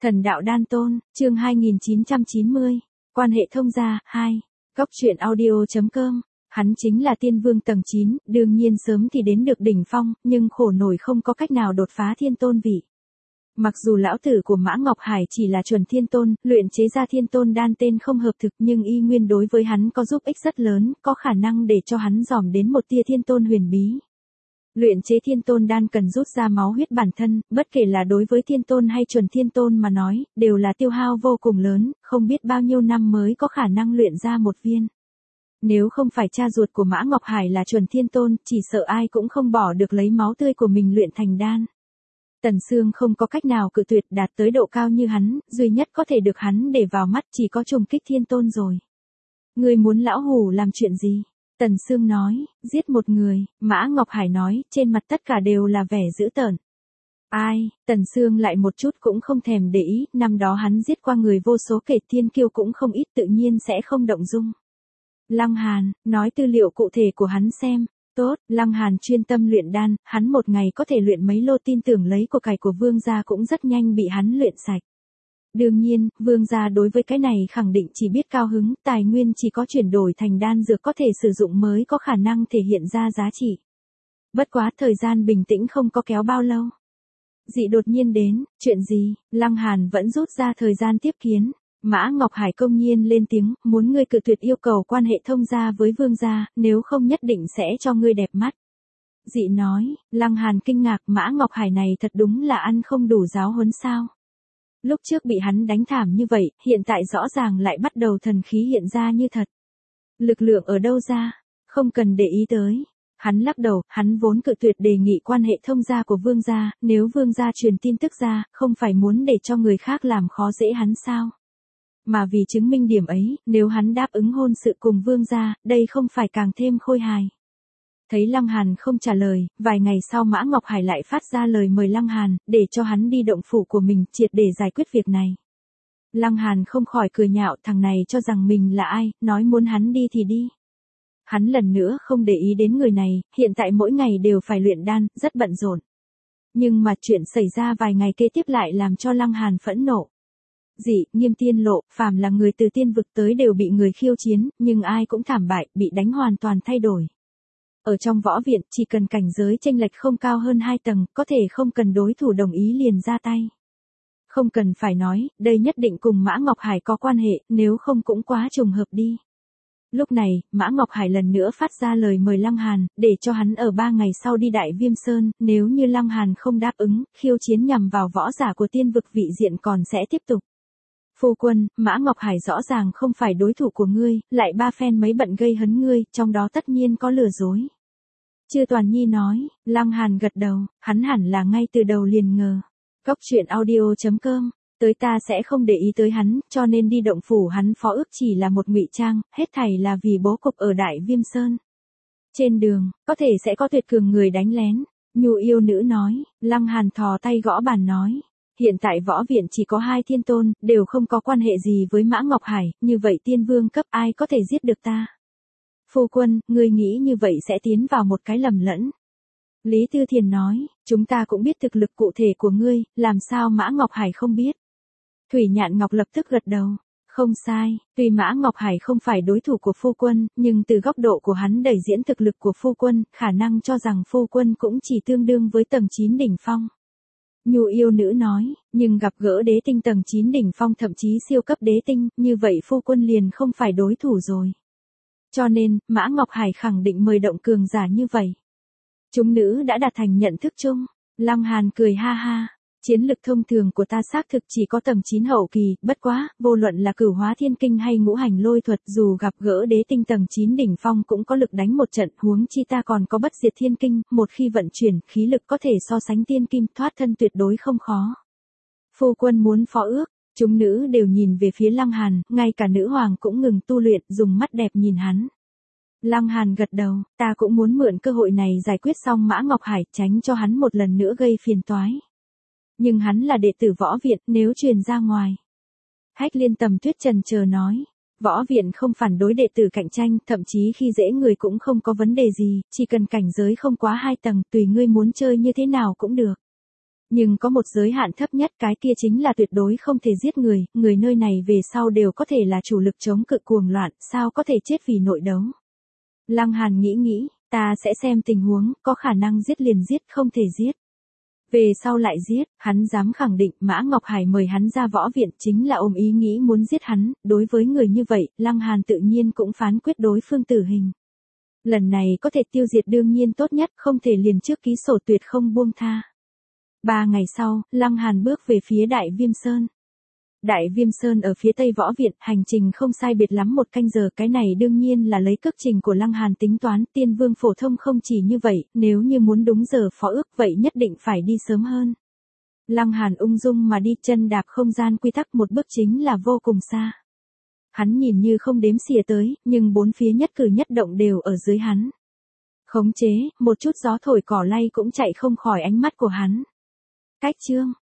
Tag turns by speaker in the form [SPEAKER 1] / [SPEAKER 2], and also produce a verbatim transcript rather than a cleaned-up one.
[SPEAKER 1] Thần đạo đan tôn, chương hai nghìn chín trăm chín mươi. Quan hệ thông gia, hai. Góc truyện audio.com. Hắn chính là tiên vương tầng chín, đương nhiên sớm thì đến được đỉnh phong, nhưng khổ nổi không có cách nào đột phá thiên tôn vị. Mặc dù lão tử của Mã Ngọc Hải chỉ là chuẩn thiên tôn, luyện chế ra thiên tôn đan tên không hợp thực, nhưng y nguyên đối với hắn có giúp ích rất lớn, có khả năng để cho hắn dòm đến một tia thiên tôn huyền bí. Luyện chế thiên tôn đan cần rút ra máu huyết bản thân, bất kể là đối với thiên tôn hay chuẩn thiên tôn mà nói, đều là tiêu hao vô cùng lớn, không biết bao nhiêu năm mới có khả năng luyện ra một viên. Nếu không phải cha ruột của Mã Ngọc Hải là chuẩn thiên tôn, chỉ sợ ai cũng không bỏ được lấy máu tươi của mình luyện thành đan. Tần Sương không có cách nào cự tuyệt đạt tới độ cao như hắn, duy nhất có thể được hắn để vào mắt chỉ có trùng kích thiên tôn rồi. Ngươi muốn lão hủ làm chuyện gì? Tần Sương nói, giết một người. Mã Ngọc Hải nói, trên mặt tất cả đều là vẻ dữ tợn. Ai? Tần Sương lại một chút cũng không thèm để ý, năm đó hắn giết qua người vô số kể, thiên kiêu cũng không ít, tự nhiên sẽ không động dung. Lăng Hàn, nói tư liệu cụ thể của hắn xem. Tốt, Lăng Hàn chuyên tâm luyện đan, hắn một ngày có thể luyện mấy lô, tin tưởng lấy của cải của vương gia cũng rất nhanh bị hắn luyện sạch. Đương nhiên, vương gia đối với cái này khẳng định chỉ biết cao hứng, tài nguyên chỉ có chuyển đổi thành đan dược có thể sử dụng mới có khả năng thể hiện ra giá trị. Bất quá thời gian bình tĩnh không có kéo bao lâu. Dị đột nhiên đến, chuyện gì? Lăng Hàn vẫn rút ra thời gian tiếp kiến. Mã Ngọc Hải công nhiên lên tiếng, muốn ngươi cự tuyệt yêu cầu quan hệ thông gia với vương gia, nếu không nhất định sẽ cho ngươi đẹp mắt. Dị nói, Lăng Hàn kinh ngạc, Mã Ngọc Hải này thật đúng là ăn không đủ giáo huấn sao. Lúc trước bị hắn đánh thảm như vậy, hiện tại rõ ràng lại bắt đầu thần khí hiện ra như thật. Lực lượng ở đâu ra? Không cần để ý tới. Hắn lắc đầu, hắn vốn cự tuyệt đề nghị quan hệ thông gia của vương gia, nếu vương gia truyền tin tức ra, không phải muốn để cho người khác làm khó dễ hắn sao? Mà vì chứng minh điểm ấy, nếu hắn đáp ứng hôn sự cùng vương gia, đây không phải càng thêm khôi hài. Thấy Lăng Hàn không trả lời, vài ngày sau Mã Ngọc Hải lại phát ra lời mời Lăng Hàn, để cho hắn đi động phủ của mình, triệt để giải quyết việc này. Lăng Hàn không khỏi cười nhạo, thằng này cho rằng mình là ai, nói muốn hắn đi thì đi. Hắn lần nữa không để ý đến người này, hiện tại mỗi ngày đều phải luyện đan, rất bận rộn. Nhưng mà chuyện xảy ra vài ngày kế tiếp lại làm cho Lăng Hàn phẫn nộ. Dị, Nghiêm tiên lộ, phàm là người từ tiên vực tới đều bị người khiêu chiến, nhưng ai cũng thảm bại, bị đánh hoàn toàn thay đổi. Ở trong võ viện, chỉ cần cảnh giới chênh lệch không cao hơn hai tầng, có thể không cần đối thủ đồng ý liền ra tay. Không cần phải nói, đây nhất định cùng Mã Ngọc Hải có quan hệ, nếu không cũng quá trùng hợp đi. Lúc này, Mã Ngọc Hải lần nữa phát ra lời mời Lăng Hàn, để cho hắn ở ba ngày sau đi Đại Viêm Sơn, nếu như Lăng Hàn không đáp ứng, khiêu chiến nhằm vào võ giả của tiên vực vị diện còn sẽ tiếp tục. Phu quân, Mã Ngọc Hải rõ ràng không phải đối thủ của ngươi, lại ba phen mấy bận gây hấn ngươi, trong đó tất nhiên có lừa dối. Chư Toàn Nhi nói, Lăng Hàn gật đầu, hắn hẳn là ngay từ đầu liền ngờ. Góc truyện audio.com, tới ta sẽ không để ý tới hắn, cho nên đi động phủ hắn phó ước chỉ là một ngụy trang, hết thảy là vì bố cục ở Đại Viêm Sơn. Trên đường, có thể sẽ có tuyệt cường người đánh lén. Nhu yêu nữ nói, Lăng Hàn thò tay gõ bàn nói. Hiện tại võ viện chỉ có hai thiên tôn, đều không có quan hệ gì với Mã Ngọc Hải, như vậy tiên vương cấp ai có thể giết được ta? Phu quân, ngươi nghĩ như vậy sẽ tiến vào một cái lầm lẫn. Lý Tư Thiền nói, chúng ta cũng biết thực lực cụ thể của ngươi, làm sao Mã Ngọc Hải không biết? Thủy Nhạn Ngọc lập tức gật đầu. Không sai, tuy Mã Ngọc Hải không phải đối thủ của phu quân, nhưng từ góc độ của hắn đẩy diễn thực lực của phu quân, khả năng cho rằng phu quân cũng chỉ tương đương với tầng chín đỉnh phong. Nhu yêu nữ nói, nhưng gặp gỡ đế tinh tầng chín đỉnh phong thậm chí siêu cấp đế tinh, như vậy phu quân liền không phải đối thủ rồi. Cho nên, Mã Ngọc Hải khẳng định mời động cường giả như vậy. Chúng nữ đã đạt thành nhận thức chung. Lăng Hàn cười ha ha. Chiến lực thông thường của ta xác thực chỉ có tầng chín hậu kỳ, bất quá, vô luận là cửu hóa thiên kinh hay ngũ hành lôi thuật, dù gặp gỡ đế tinh tầng chín đỉnh phong cũng có lực đánh một trận, huống chi ta còn có bất diệt thiên kinh, một khi vận chuyển, khí lực có thể so sánh tiên kim, thoát thân tuyệt đối không khó. Phu quân muốn phó ước, chúng nữ đều nhìn về phía Lăng Hàn, ngay cả nữ hoàng cũng ngừng tu luyện, dùng mắt đẹp nhìn hắn. Lăng Hàn gật đầu, ta cũng muốn mượn cơ hội này giải quyết xong Mã Ngọc Hải, tránh cho hắn một lần nữa gây phiền toái. Nhưng hắn là đệ tử võ viện, nếu truyền ra ngoài. Hách Liên Tầm Tuyết trần chờ nói, võ viện không phản đối đệ tử cạnh tranh, thậm chí khi dễ người cũng không có vấn đề gì, chỉ cần cảnh giới không quá hai tầng, tùy ngươi muốn chơi như thế nào cũng được. Nhưng có một giới hạn thấp nhất, cái kia chính là tuyệt đối không thể giết người, người nơi này về sau đều có thể là chủ lực chống cự cuồng loạn, sao có thể chết vì nội đấu. Lăng Hàn nghĩ nghĩ, ta sẽ xem tình huống, có khả năng giết liền giết, không thể giết. Về sau lại giết, hắn dám khẳng định Mã Ngọc Hải mời hắn ra võ viện chính là ôm ý nghĩ muốn giết hắn, đối với người như vậy, Lăng Hàn tự nhiên cũng phán quyết đối phương tử hình. Lần này có thể tiêu diệt đương nhiên tốt nhất, không thể liền trước ký sổ tuyệt không buông tha. Ba ngày sau, Lăng Hàn bước về phía Đại Viêm Sơn. Đại Viêm Sơn ở phía tây võ viện, hành trình không sai biệt lắm một canh giờ, cái này đương nhiên là lấy cước trình của Lăng Hàn tính toán, Tiên Vương phổ thông không chỉ như vậy, nếu như muốn đúng giờ phó ước vậy nhất định phải đi sớm hơn. Lăng Hàn ung dung mà đi, chân đạp không gian quy tắc, một bước chính là vô cùng xa. Hắn nhìn như không đếm xỉa tới, nhưng bốn phía nhất cử nhất động đều ở dưới hắn. Khống chế, một chút gió thổi cỏ lay cũng chạy không khỏi ánh mắt của hắn. Cách chương